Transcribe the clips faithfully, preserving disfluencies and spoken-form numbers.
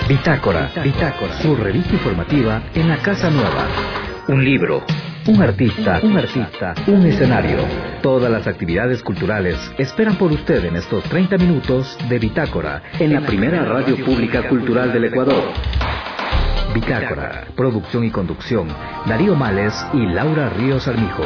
Bitácora, Bitácora, su revista informativa en la Casa Nueva. Un libro, un artista, un artista, un escenario. Todas las actividades culturales esperan por usted en estos treinta minutos de Bitácora, en la primera radio pública cultural del Ecuador. Bitácora, producción y conducción, Darío Males y Laura Ríos Armijos.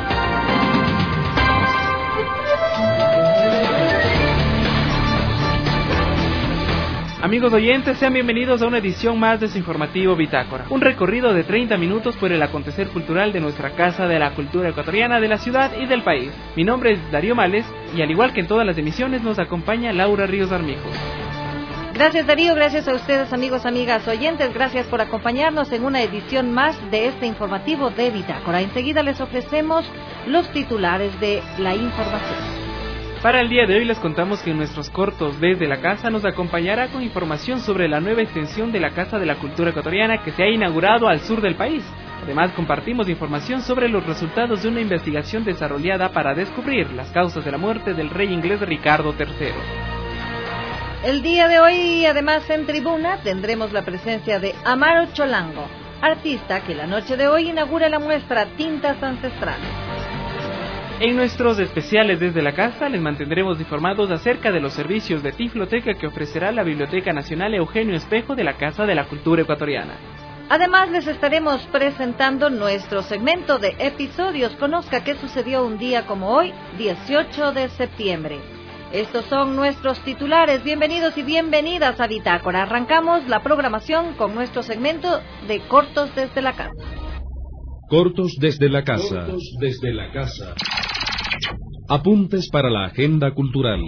Amigos oyentes, sean bienvenidos a una edición más de su informativo Bitácora. Un recorrido de treinta minutos por el acontecer cultural de nuestra Casa de la Cultura Ecuatoriana, de la ciudad y del país. Mi nombre es Darío Males y al igual que en todas las emisiones nos acompaña Laura Ríos Armijos. Gracias Darío, gracias a ustedes amigos, amigas, oyentes, gracias por acompañarnos en una edición más de este informativo de Bitácora. Enseguida les ofrecemos los titulares de la información. Para el día de hoy les contamos que en nuestros cortos desde la casa nos acompañará con información sobre la nueva extensión de la Casa de la Cultura Ecuatoriana que se ha inaugurado al sur del país. Además compartimos información sobre los resultados de una investigación desarrollada para descubrir las causas de la muerte del rey inglés Ricardo tercero. El día de hoy, además en tribuna, tendremos la presencia de Amaro Cholango, artista que la noche de hoy inaugura la muestra Tintas Ancestrales. En nuestros especiales desde la casa les mantendremos informados acerca de los servicios de Tifloteca que ofrecerá la Biblioteca Nacional Eugenio Espejo de la Casa de la Cultura Ecuatoriana. Además les estaremos presentando nuestro segmento de episodios. Conozca qué sucedió un día como hoy, dieciocho de septiembre. Estos son nuestros titulares. Bienvenidos y bienvenidas a Bitácora. Arrancamos la programación con nuestro segmento de Cortos desde la Casa. Cortos desde la casa. Cortos desde la casa. Apuntes para la agenda cultural.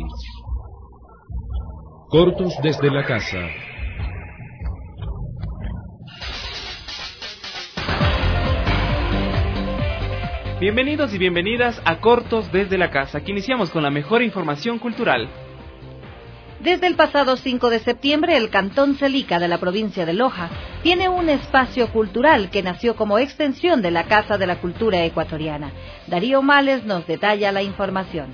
Cortos desde la casa. Bienvenidos y bienvenidas a Cortos desde la casa, que iniciamos con la mejor información cultural. Desde el pasado cinco de septiembre, el Cantón Celica de la provincia de Loja tiene un espacio cultural que nació como extensión de la Casa de la Cultura Ecuatoriana. Darío Males nos detalla la información.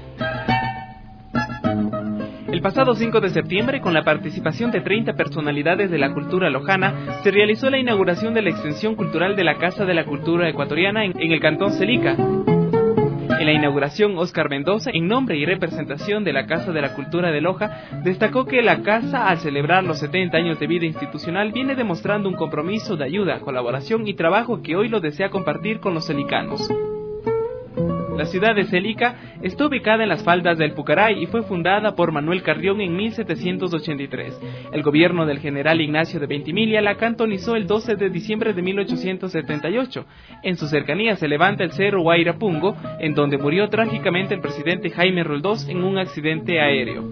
El pasado cinco de septiembre, con la participación de treinta personalidades de la cultura lojana, se realizó la inauguración de la extensión cultural de la Casa de la Cultura Ecuatoriana en, en el Cantón Celica. En la inauguración, Óscar Mendoza, en nombre y representación de la Casa de la Cultura de Loja, destacó que la Casa, al celebrar los setenta años de vida institucional, viene demostrando un compromiso de ayuda, colaboración y trabajo que hoy lo desea compartir con los celicanos. La ciudad de Celica está ubicada en las faldas del Pucaray y fue fundada por Manuel Carrión en mil setecientos ochenta y tres. El gobierno del general Ignacio de Ventimiglia la cantonizó el doce de diciembre de mil ochocientos setenta y ocho. En su cercanía se levanta el cerro Huayrapungo, en donde murió trágicamente el presidente Jaime Roldós en un accidente aéreo.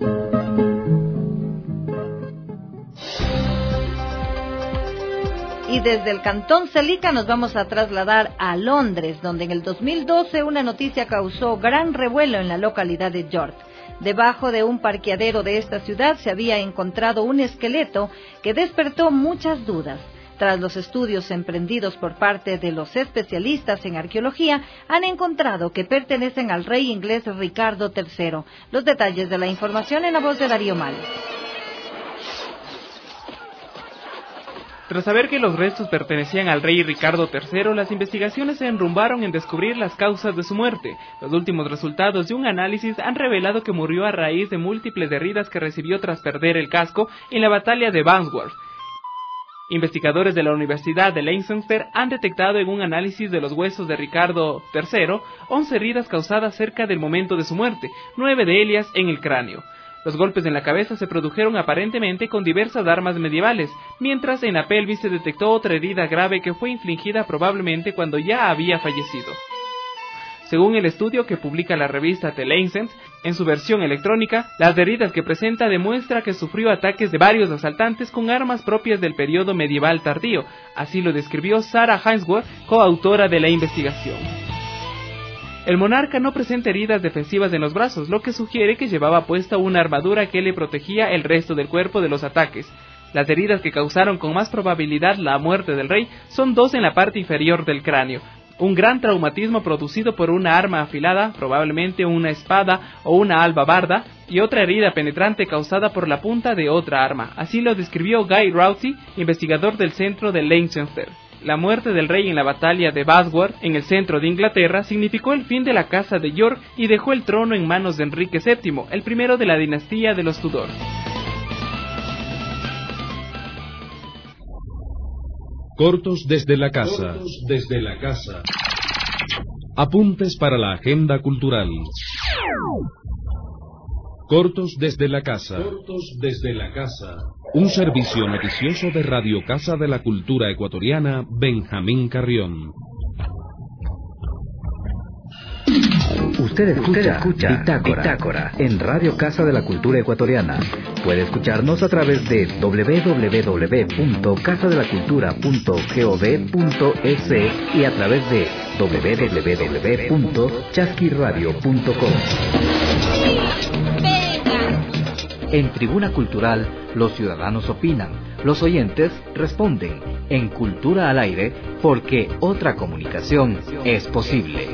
Y desde el Cantón Celica nos vamos a trasladar a Londres, donde en el dos mil doce una noticia causó gran revuelo en la localidad de York. Debajo de un parqueadero de esta ciudad se había encontrado un esqueleto que despertó muchas dudas. Tras los estudios emprendidos por parte de los especialistas en arqueología, han encontrado que pertenecen al rey inglés Ricardo tercero. Los detalles de la información en la voz de Darío Males. Tras saber que los restos pertenecían al rey Ricardo tercero, las investigaciones se enrumbaron en descubrir las causas de su muerte. Los últimos resultados de un análisis han revelado que murió a raíz de múltiples heridas que recibió tras perder el casco en la batalla de Bandsworth. Investigadores de la Universidad de Leicester han detectado en un análisis de los huesos de Ricardo tercero once heridas causadas cerca del momento de su muerte, nueve de ellas en el cráneo. Los golpes en la cabeza se produjeron aparentemente con diversas armas medievales, mientras en la pelvis se detectó otra herida grave que fue infligida probablemente cuando ya había fallecido. Según el estudio que publica la revista The Lancet, en su versión electrónica, las heridas que presenta demuestra que sufrió ataques de varios asaltantes con armas propias del periodo medieval tardío. Así lo describió Sarah Hainsworth, coautora de la investigación. El monarca no presenta heridas defensivas en los brazos, lo que sugiere que llevaba puesta una armadura que le protegía el resto del cuerpo de los ataques. Las heridas que causaron con más probabilidad la muerte del rey son dos en la parte inferior del cráneo, un gran traumatismo producido por una arma afilada, probablemente una espada o una albabarda, y otra herida penetrante causada por la punta de otra arma. Así lo describió Guy Routy, investigador del centro de Leicester. La muerte del rey en la batalla de Bosworth, en el centro de Inglaterra, significó el fin de la casa de York y dejó el trono en manos de Enrique séptimo, el primero de la dinastía de los Tudor. Cortos desde la casa. Cortos desde la casa. Apuntes para la agenda cultural. Cortos desde la casa. Cortos desde la casa. Un servicio noticioso de Radio Casa de la Cultura Ecuatoriana, Benjamín Carrión. Usted escucha, Usted escucha Bitácora, Bitácora en Radio Casa de la Cultura Ecuatoriana. Puede escucharnos a través de doble u doble u doble u punto casa de la cultura punto gov punto es y a través de doble u doble u doble u punto chasquiradio punto com. En Tribuna Cultural, los ciudadanos opinan, los oyentes responden. En Cultura al Aire, porque otra comunicación es posible.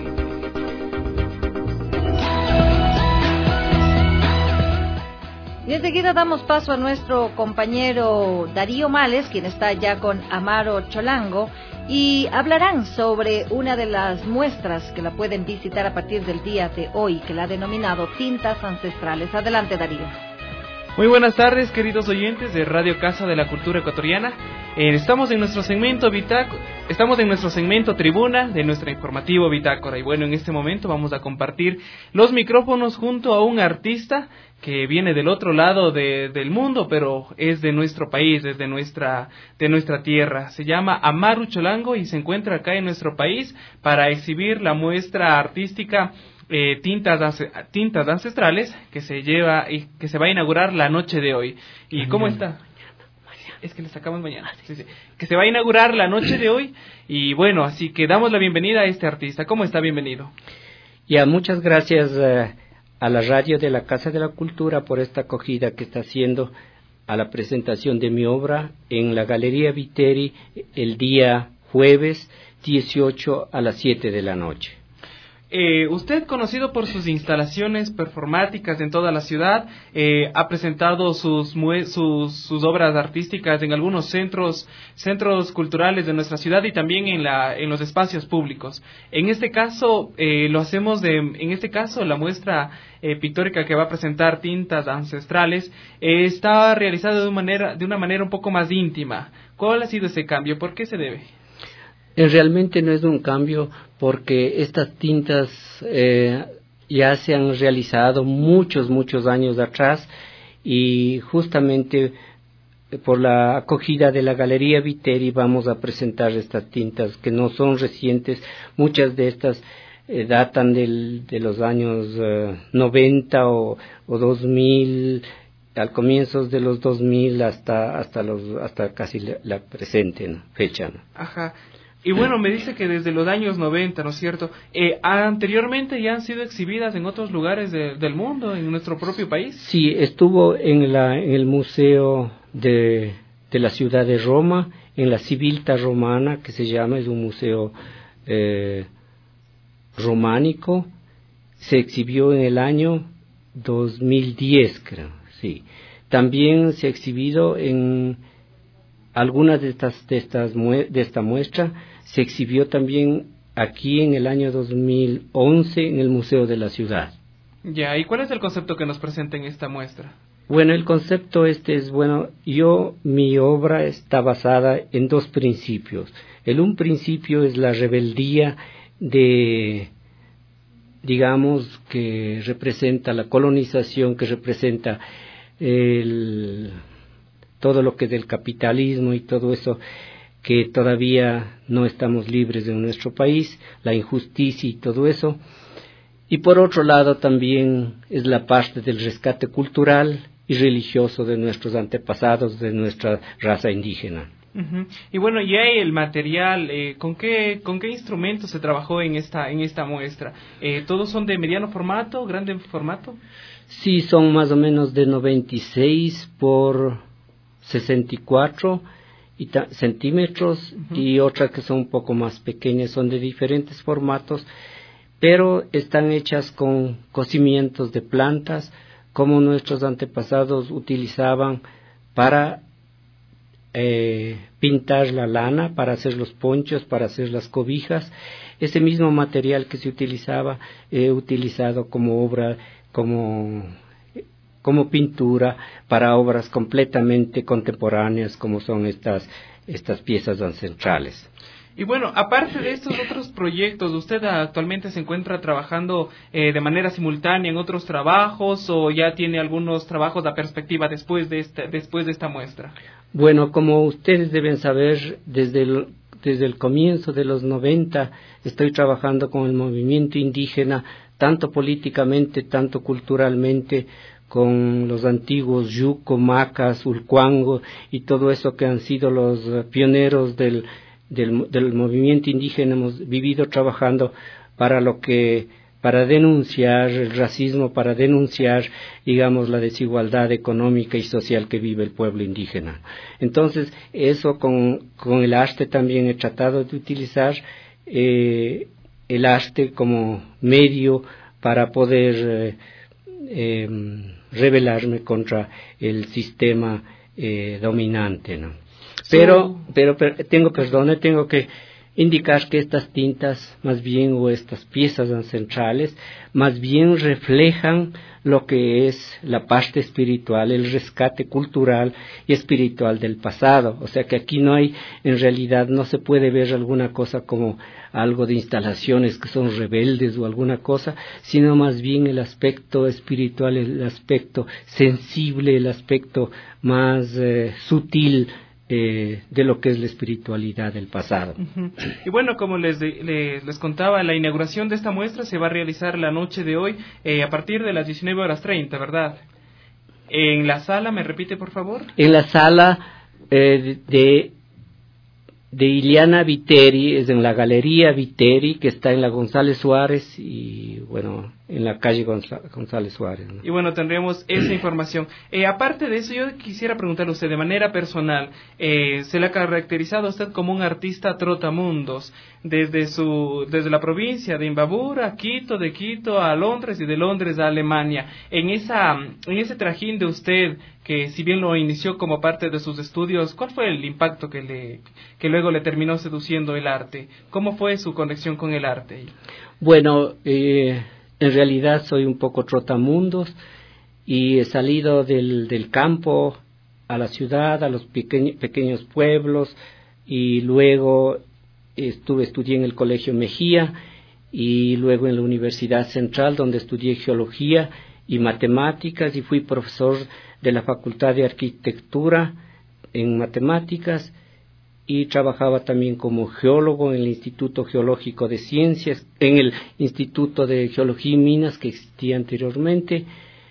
Y enseguida damos paso a nuestro compañero Darío Males, quien está ya con Amaro Cholango, y hablarán sobre una de las muestras que la pueden visitar a partir del día de hoy, que la ha denominado Tintas Ancestrales. Adelante, Darío. Muy buenas tardes, queridos oyentes de Radio Casa de la Cultura Ecuatoriana. Eh, estamos en nuestro segmento Bitácora, estamos en nuestro segmento Tribuna de nuestro informativo Bitácora. Y bueno, en este momento vamos a compartir los micrófonos junto a un artista que viene del otro lado de, del mundo, pero es de nuestro país, es de nuestra, de nuestra tierra. Se llama Amaro Cholango y se encuentra acá en nuestro país para exhibir la muestra artística Eh, tintas, tintas ancestrales que se lleva y que se va a inaugurar la noche de hoy. ¿Y mañana. ¿Cómo está? Mañana. Es que le sacamos mañana. Sí, sí. Que se va a inaugurar la noche de hoy y bueno, así que damos la bienvenida a este artista. ¿Cómo está? Bienvenido. Ya, muchas gracias uh, a la radio de la Casa de la Cultura por esta acogida que está haciendo a la presentación de mi obra en la Galería Viteri el día jueves dieciocho a las siete de la noche. Eh, usted, conocido por sus instalaciones performáticas en toda la ciudad, eh, ha presentado sus, sus sus obras artísticas en algunos centros centros culturales de nuestra ciudad y también en la en los espacios públicos. En este caso eh, lo hacemos de en este caso la muestra eh, pictórica que va a presentar Tintas Ancestrales eh, está realizada de una manera de una manera un poco más íntima. ¿Cuál ha sido ese cambio? ¿Por qué se debe? Realmente no es un cambio porque estas tintas eh, ya se han realizado muchos, muchos años atrás y justamente por la acogida de la Galería Viteri vamos a presentar estas tintas que no son recientes, muchas de estas eh, datan del, de los años eh, noventa o, o dos mil, al comienzo de los dos mil hasta hasta los hasta casi la, la presente, ¿no? fecha, ¿no? Ajá. Y bueno, me dice que desde los años noventa, ¿no es cierto? Eh, anteriormente ya han sido exhibidas en otros lugares de, del mundo, en nuestro propio país. Sí, estuvo en, la, en el Museo de, de la ciudad de Roma, en la Civiltà Romana, que se llama, es un museo eh, románico. Se exhibió en el año dos mil diez, creo, sí. También se ha exhibido en algunas de estas, de estas de esta muestra. Se exhibió también aquí en el año dos mil once en el Museo de la Ciudad. Ya, ¿y cuál es el concepto que nos presenta en esta muestra? Bueno, el concepto este es, bueno, yo, mi obra está basada en dos principios. El un principio es la rebeldía de, digamos, que representa la colonización, que representa el, todo lo que es del capitalismo y todo eso, que todavía no estamos libres en nuestro país, la injusticia y todo eso. Y por otro lado también es la parte del rescate cultural y religioso de nuestros antepasados, de nuestra raza indígena. Uh-huh. Y bueno, y hay el material, eh, ¿con qué con qué instrumentos se trabajó en esta en esta muestra? Eh, ¿Todos son de mediano formato, grande formato? Sí, son más o menos de noventa y seis por sesenta y cuatro. y ta- centímetros uh-huh. y otras que son un poco más pequeñas, son de diferentes formatos, pero están hechas con cocimientos de plantas, como nuestros antepasados utilizaban para eh, pintar la lana, para hacer los ponchos, para hacer las cobijas. Ese mismo material que se utilizaba, he utilizado como obra, como, como pintura para obras completamente contemporáneas, como son estas, estas piezas ancestrales. Y bueno, aparte de estos otros proyectos, ¿usted actualmente se encuentra trabajando eh, de manera simultánea en otros trabajos o ya tiene algunos trabajos a perspectiva después de esta, después de esta muestra? Bueno, como ustedes deben saber, desde el, desde el comienzo de los noventa estoy trabajando con el movimiento indígena, tanto políticamente, tanto culturalmente, con los antiguos yuco, macas, ulcuango y todo eso que han sido los pioneros del Del, del movimiento indígena. Hemos vivido trabajando para lo que, para denunciar el racismo, para denunciar, digamos, la desigualdad económica y social que vive el pueblo indígena. Entonces, eso con, con el arte también he tratado de utilizar eh, el arte como medio para poder eh, eh, rebelarme contra el sistema eh, dominante, ¿no? Pero, pero, pero tengo, perdone, tengo que indicar que estas tintas, más bien, o estas piezas ancestrales, más bien reflejan lo que es la parte espiritual, el rescate cultural y espiritual del pasado. O sea que aquí no hay, en realidad, no se puede ver alguna cosa como algo de instalaciones que son rebeldes o alguna cosa, sino más bien el aspecto espiritual, el aspecto sensible, el aspecto más eh, sutil, Eh, de lo que es la espiritualidad del pasado. Uh-huh. Y bueno, como les, de, les, les contaba, la inauguración de esta muestra se va a realizar la noche de hoy eh, a partir de las diecinueve horas treinta, ¿verdad? En la sala, ¿me repite por favor? En la sala eh, de, de Ileana Viteri, es en la Galería Viteri, que está en la González Suárez y bueno, en la calle Gonza- González Suárez, ¿no? Y bueno, tendremos esa información. Eh, aparte de eso, yo quisiera preguntarle a usted de manera personal, eh, ¿se le ha caracterizado a usted como un artista trotamundos? Desde su, desde la provincia de Imbabura, a Quito, de Quito a Londres y de Londres a Alemania. En esa, en ese trajín de usted, que si bien lo inició como parte de sus estudios, ¿cuál fue el impacto que le, que luego le terminó seduciendo el arte? ¿Cómo fue su conexión con el arte? Bueno, eh, en realidad soy un poco trotamundos y he salido del, del campo a la ciudad, a los pequeños, pequeños pueblos, y luego estuve, estudié en el Colegio Mejía y luego en la Universidad Central, donde estudié geología y matemáticas y fui profesor de la Facultad de Arquitectura en matemáticas, y trabajaba también como geólogo en el Instituto Geológico de Ciencias, en el Instituto de Geología y Minas que existía anteriormente,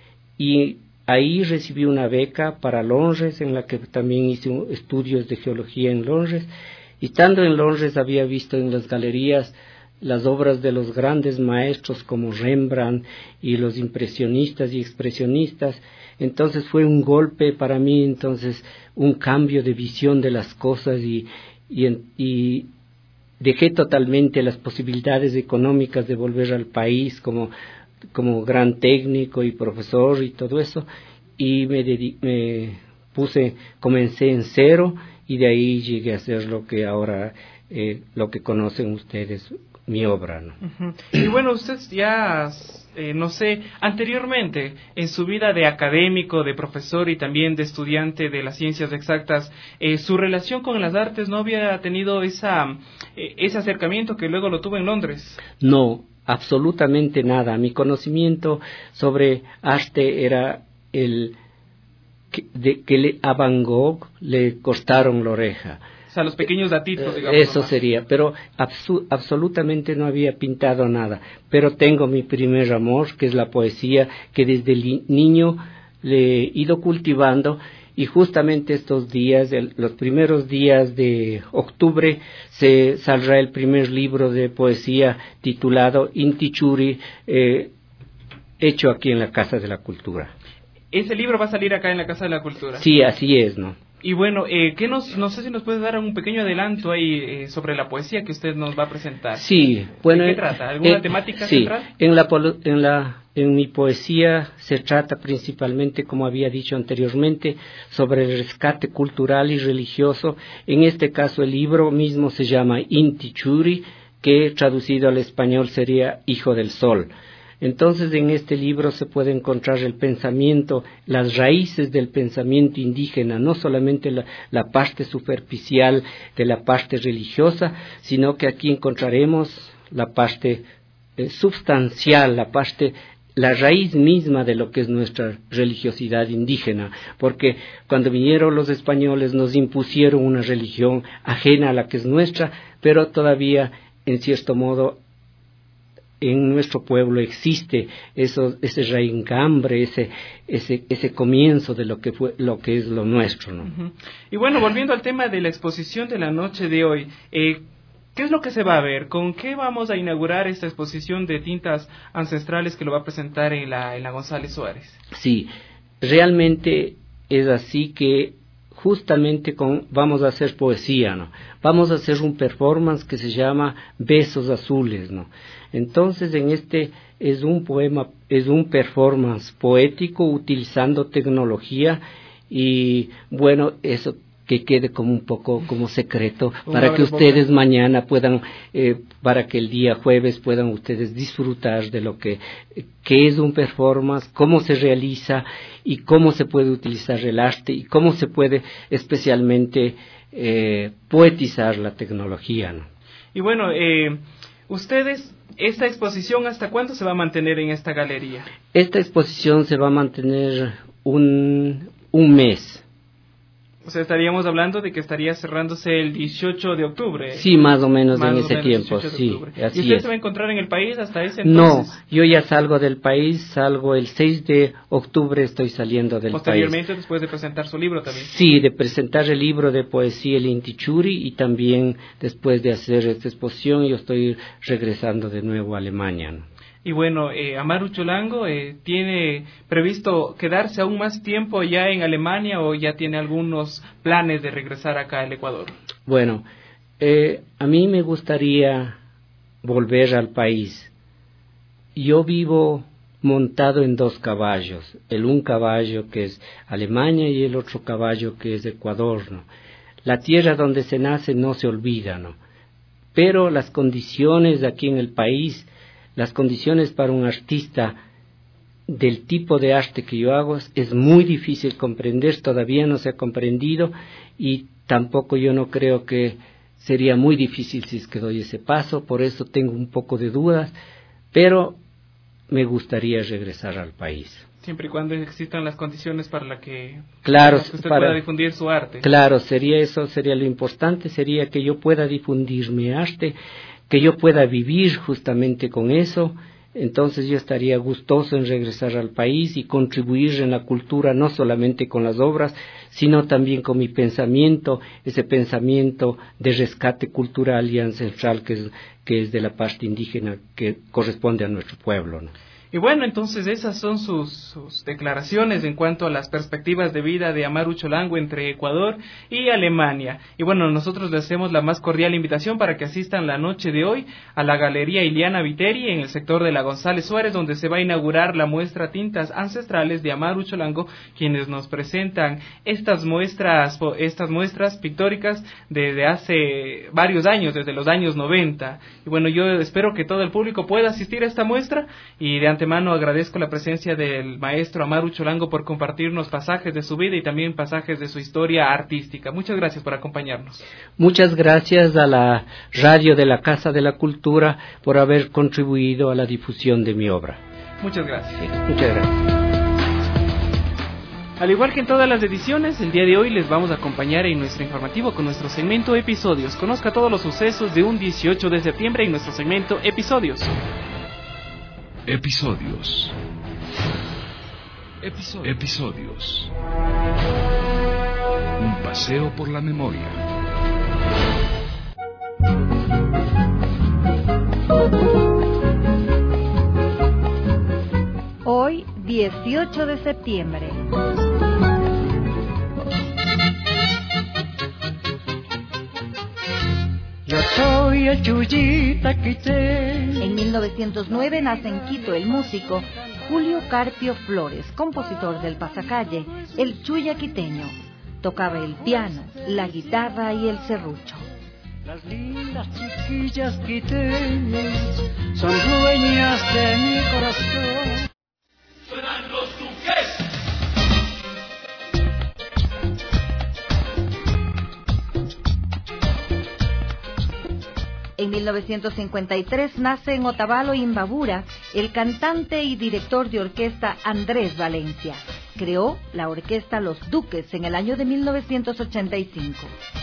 y ahí recibí una beca para Londres, en la que también hice estudios de geología en Londres, y estando en Londres había visto en las galerías las obras de los grandes maestros como Rembrandt y los impresionistas y expresionistas. Entonces fue un golpe para mí, entonces un cambio de visión de las cosas, y, y, y dejé totalmente las posibilidades económicas de volver al país como, como gran técnico y profesor y todo eso, y me, dediqué, me puse, comencé en cero, y de ahí llegué a hacer lo que ahora, eh, lo que conocen ustedes, mi obra, ¿no? Uh-huh. Y bueno, usted ya, eh, no sé, anteriormente, en su vida de académico, de profesor y también de estudiante de las ciencias exactas, eh, su relación con las artes no había tenido esa, eh, ese acercamiento que luego lo tuvo en Londres. No, absolutamente nada. Mi conocimiento sobre arte era el que, de, que le, a Van Gogh le cortaron la oreja. O sea, los pequeños datitos, digamos. Eso sería, pero absu- absolutamente no había pintado nada. Pero tengo mi primer amor, que es la poesía, que desde li- niño le he ido cultivando, y justamente estos días, el, los primeros días de octubre, se saldrá el primer libro de poesía titulado Inti Churi, eh, hecho aquí en la Casa de la Cultura. ¿Ese libro va a salir acá en la Casa de la Cultura? Sí, así es, ¿no? Y bueno, eh, ¿qué nos, no sé si nos puede dar un pequeño adelanto ahí eh, sobre la poesía que usted nos va a presentar? Sí, bueno. ¿De qué trata? ¿Alguna eh, temática sí, central? En la, en la en mi poesía se trata principalmente, como había dicho anteriormente, sobre el rescate cultural y religioso. En este caso el libro mismo se llama Inti Churi, que traducido al español sería Hijo del Sol. Entonces, en este libro se puede encontrar el pensamiento, las raíces del pensamiento indígena, no solamente la, la parte superficial de la parte religiosa, sino que aquí encontraremos la parte eh, substancial, la parte, la raíz misma de lo que es nuestra religiosidad indígena, porque cuando vinieron los españoles nos impusieron una religión ajena a la que es nuestra, pero todavía, en cierto modo, en nuestro pueblo existe eso, ese raigambre, ese, ese, ese comienzo de lo que fue, lo que es lo nuestro, ¿no? Uh-huh. Y bueno, volviendo al tema de la exposición de la noche de hoy, eh, ¿qué es lo que se va a ver? ¿Con qué vamos a inaugurar esta exposición de tintas ancestrales que lo va a presentar en la, en la González Suárez? Sí, realmente es así que justamente con, vamos a hacer poesía, ¿no? Vamos a hacer un performance que se llama Besos Azules, ¿no? Entonces, en este es un poema, es un performance poético utilizando tecnología y, bueno, eso que quede como un poco como secreto para que ustedes mañana puedan, eh, para que el día jueves puedan ustedes disfrutar de lo que, que es un performance, cómo se realiza y cómo se puede utilizar el arte y cómo se puede especialmente eh, poetizar la tecnología, ¿no? Y bueno, eh, ustedes, ¿esta exposición hasta cuándo se va a mantener en esta galería? Esta exposición se va a mantener un, un mes. O sea, estaríamos hablando de que estaría cerrándose el dieciocho de octubre. Sí, más o menos más en o ese menos tiempo, sí. ¿Y Así usted es. se va a encontrar en el país hasta ese entonces? No, yo ya salgo del país, salgo el seis de octubre, estoy saliendo del Posteriormente, país. después de presentar su libro también. Sí, de presentar el libro de poesía El Inti Churi y también después de hacer esta exposición yo estoy regresando de nuevo a Alemania, ¿no? Y bueno, eh, Amaru Cholango, eh, ¿tiene previsto quedarse aún más tiempo ya en Alemania o ya tiene algunos planes de regresar acá al Ecuador? Bueno, eh, a mí me gustaría volver al país. Yo vivo montado en dos caballos, el un caballo que es Alemania y el otro caballo que es Ecuador, ¿no? La tierra donde se nace no se olvida, ¿no? Pero las condiciones de aquí en el país, las condiciones para un artista del tipo de arte que yo hago es muy difícil comprender, todavía no se ha comprendido y tampoco yo no creo que sería muy difícil si es que doy ese paso, por eso tengo un poco de dudas, pero me gustaría regresar al país. Siempre y cuando existan las condiciones para la que, claro, para que usted para, pueda difundir su arte. Claro, sería eso, sería lo importante, sería que yo pueda difundir mi arte, que yo pueda vivir justamente con eso. Entonces yo estaría gustoso en regresar al país y contribuir en la cultura, no solamente con las obras, sino también con mi pensamiento, ese pensamiento de rescate cultural y ancestral que es, que es de la parte indígena que corresponde a nuestro pueblo, ¿no? Y bueno, entonces esas son sus, sus declaraciones en cuanto a las perspectivas de vida de Amaru Cholango entre Ecuador y Alemania. Y bueno, nosotros les hacemos la más cordial invitación para que asistan la noche de hoy a la Galería Iliana Viteri en el sector de la González Suárez, donde se va a inaugurar la muestra Tintas Ancestrales de Amaru Cholango, quienes nos presentan estas muestras, estas muestras pictóricas desde hace varios años, desde los años noventa. Y bueno, yo espero que todo el público pueda asistir a esta muestra y de antemano agradezco la presencia del maestro Amaru Cholango por compartirnos pasajes de su vida y también pasajes de su historia artística. Muchas gracias por acompañarnos. Muchas gracias a la radio de la Casa de la Cultura por haber contribuido a la difusión de mi obra. Muchas gracias. Sí, muchas gracias. Al igual que en todas las ediciones, el día de hoy les vamos a acompañar en nuestro informativo con nuestro segmento Episodios. Conozca todos los sucesos de un dieciocho de septiembre en nuestro segmento Episodios. Episodios. Episodios. Episodios. Un paseo por la memoria. Hoy, dieciocho de septiembre. En mil novecientos nueve nace en Quito el músico Julio Carpio Flores, compositor del pasacalle, el Chuya quiteño. Tocaba el piano, la guitarra y el serrucho. Las lindas chiquillas quiteñas son dueñas de mi corazón. Suenan los duques. En mil novecientos cincuenta y tres nace en Otavalo, Imbabura, el cantante y director de orquesta Andrés Valencia. Creó la orquesta Los Duques en el año de mil novecientos ochenta y cinco.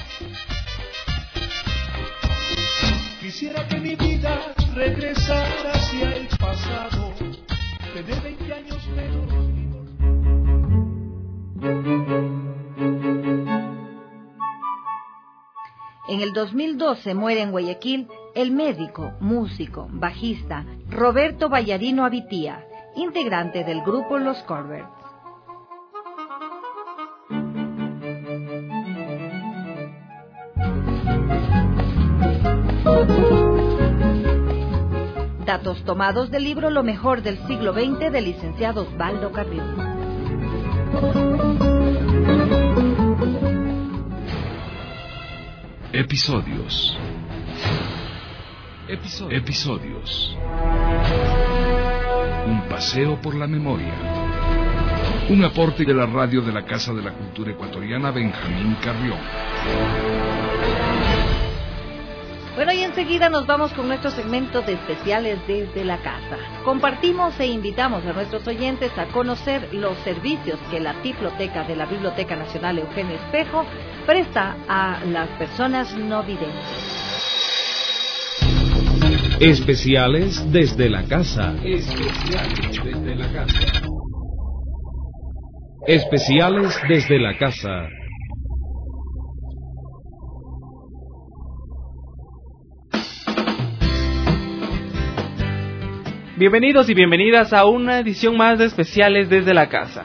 Quisiera que mi vida regresara hacia el pasado, tener veinte años menos. En el dos mil doce muere en Guayaquil el médico, músico, bajista Roberto Ballarino Avitía, integrante del grupo Los Corberts. Datos tomados del libro Lo mejor del siglo veinte del licenciado Osvaldo Carrión. Episodios. Episodios. Episodios. Un paseo por la memoria. Un aporte de la radio de la Casa de la Cultura Ecuatoriana Benjamín Carrión. Bueno, y enseguida nos vamos con nuestro segmento de especiales desde la casa. Compartimos e invitamos a nuestros oyentes a conocer los servicios que la Tifloteca de la Biblioteca Nacional Eugenio Espejo presta a las personas no videntes. Especiales desde la casa. Especiales desde la casa. Especiales desde la casa. Bienvenidos y bienvenidas a una edición más de Especiales desde la casa.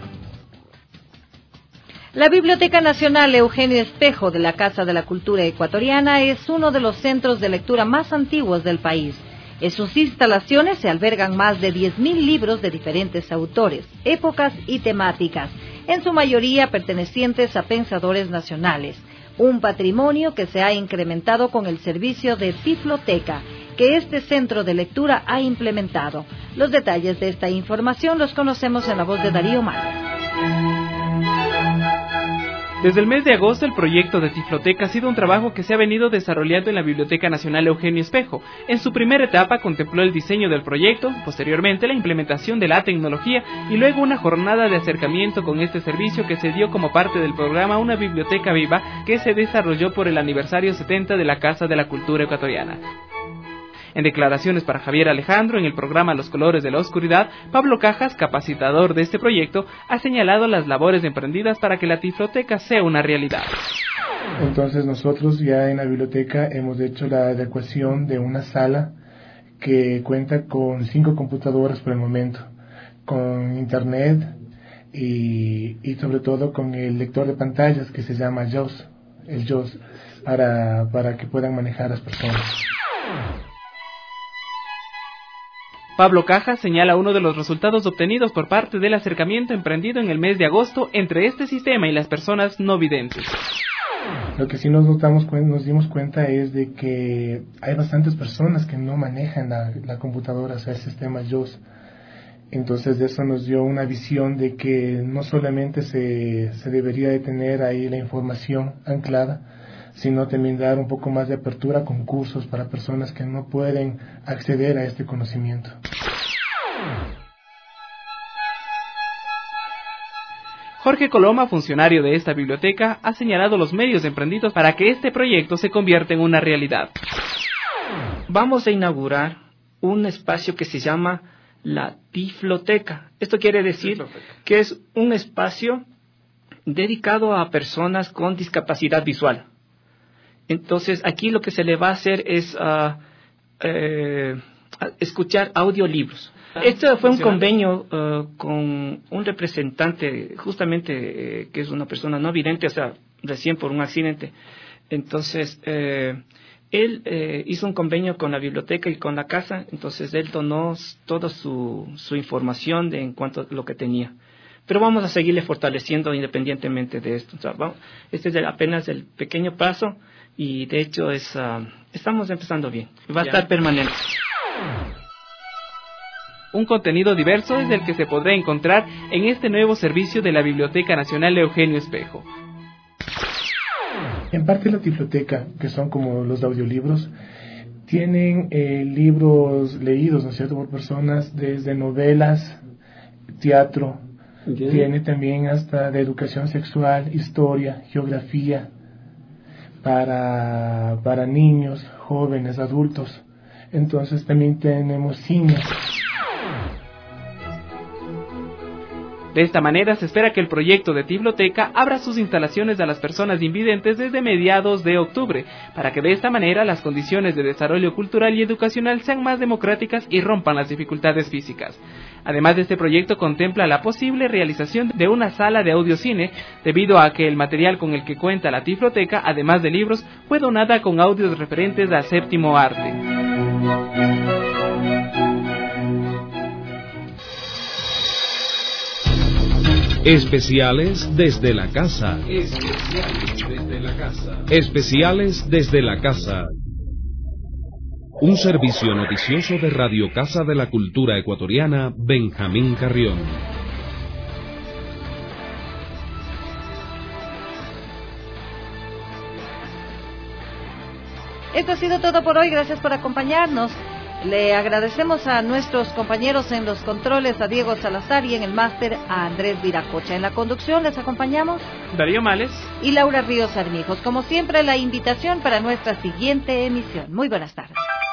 La Biblioteca Nacional Eugenio Espejo de la Casa de la Cultura Ecuatoriana es uno de los centros de lectura más antiguos del país. En sus instalaciones se albergan más de diez mil libros de diferentes autores, épocas y temáticas, en su mayoría pertenecientes a pensadores nacionales. Un patrimonio que se ha incrementado con el servicio de Tifloteca, que este centro de lectura ha implementado. Los detalles de esta información los conocemos en la voz de Darío Maya. Desde el mes de agosto, el proyecto de Tifloteca ha sido un trabajo que se ha venido desarrollando en la Biblioteca Nacional Eugenio Espejo. En su primera etapa contempló el diseño del proyecto, posteriormente la implementación de la tecnología y luego una jornada de acercamiento con este servicio que se dio como parte del programa Una Biblioteca Viva que se desarrolló por el aniversario setenta de la Casa de la Cultura Ecuatoriana. En declaraciones para Javier Alejandro en el programa Los Colores de la Oscuridad, Pablo Cajas, capacitador de este proyecto, ha señalado las labores emprendidas para que la Tifloteca sea una realidad. Entonces nosotros ya en la biblioteca hemos hecho la adecuación de una sala que cuenta con cinco computadoras por el momento, con internet y, y sobre todo con el lector de pantallas que se llama J O S, el J O S, para, para que puedan manejar las personas. Pablo Cajas señala uno de los resultados obtenidos por parte del acercamiento emprendido en el mes de agosto entre este sistema y las personas no videntes. Lo que sí nos notamos, nos dimos cuenta es de que hay bastantes personas que no manejan la, la computadora, o sea, el sistema J O S. Entonces eso nos dio una visión de que no solamente se, se debería de tener ahí la información anclada, sino también dar un poco más de apertura con cursos para personas que no pueden acceder a este conocimiento. Jorge Coloma, funcionario de esta biblioteca, ha señalado los medios emprendidos para que este proyecto se convierta en una realidad. Vamos a inaugurar un espacio que se llama la Tifloteca. Esto quiere decir que es un espacio dedicado a personas con discapacidad visual. Entonces, aquí lo que se le va a hacer es uh, eh, escuchar audiolibros. Ah, Esto fue un convenio uh, con un representante, justamente, eh, que es una persona no vidente, o sea, recién por un accidente. Entonces, eh, Él eh, hizo un convenio con la biblioteca y con la casa, entonces él donó toda su, su información de, en cuanto a lo que tenía. Pero vamos a seguirle fortaleciendo independientemente de esto. O sea, vamos, este es el, apenas el pequeño paso y de hecho es, uh, estamos empezando bien. Va a ya. estar permanente. Un contenido diverso es el que se podrá encontrar en este nuevo servicio de la Biblioteca Nacional Eugenio Espejo. En parte la biblioteca, que son como los audiolibros, tienen eh, libros leídos, ¿no es cierto?, por personas desde novelas, teatro, yeah. tiene también hasta de educación sexual, historia, geografía, para, para niños, jóvenes, adultos. Entonces también tenemos cine. De esta manera se espera que el proyecto de Tibloteca abra sus instalaciones a las personas invidentes desde mediados de octubre, para que de esta manera las condiciones de desarrollo cultural y educacional sean más democráticas y rompan las dificultades físicas. Además de este proyecto contempla la posible realización de una sala de audiocine, debido a que el material con el que cuenta la Tibloteca, además de libros, fue donada con audios referentes al séptimo arte. Especiales desde la casa. Especiales desde la casa. Especiales desde la casa. Un servicio noticioso de Radio Casa de la Cultura Ecuatoriana, Benjamín Carrión. Esto ha sido todo por hoy. Gracias por acompañarnos. Le agradecemos a nuestros compañeros en los controles, a Diego Salazar, y en el máster a Andrés Viracocha. En la conducción les acompañamos Darío Males y Laura Ríos Armijos. Como siempre, la invitación para nuestra siguiente emisión. Muy buenas tardes.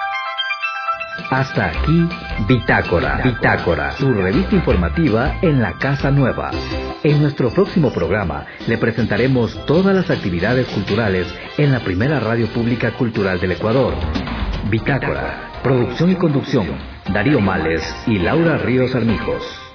Hasta aquí Bitácora, Bitácora, su revista informativa en la Casa Nueva. En nuestro próximo programa le presentaremos todas las actividades culturales en la primera radio pública cultural del Ecuador. Bitácora, producción y conducción, Darío Males y Laura Ríos Armijos.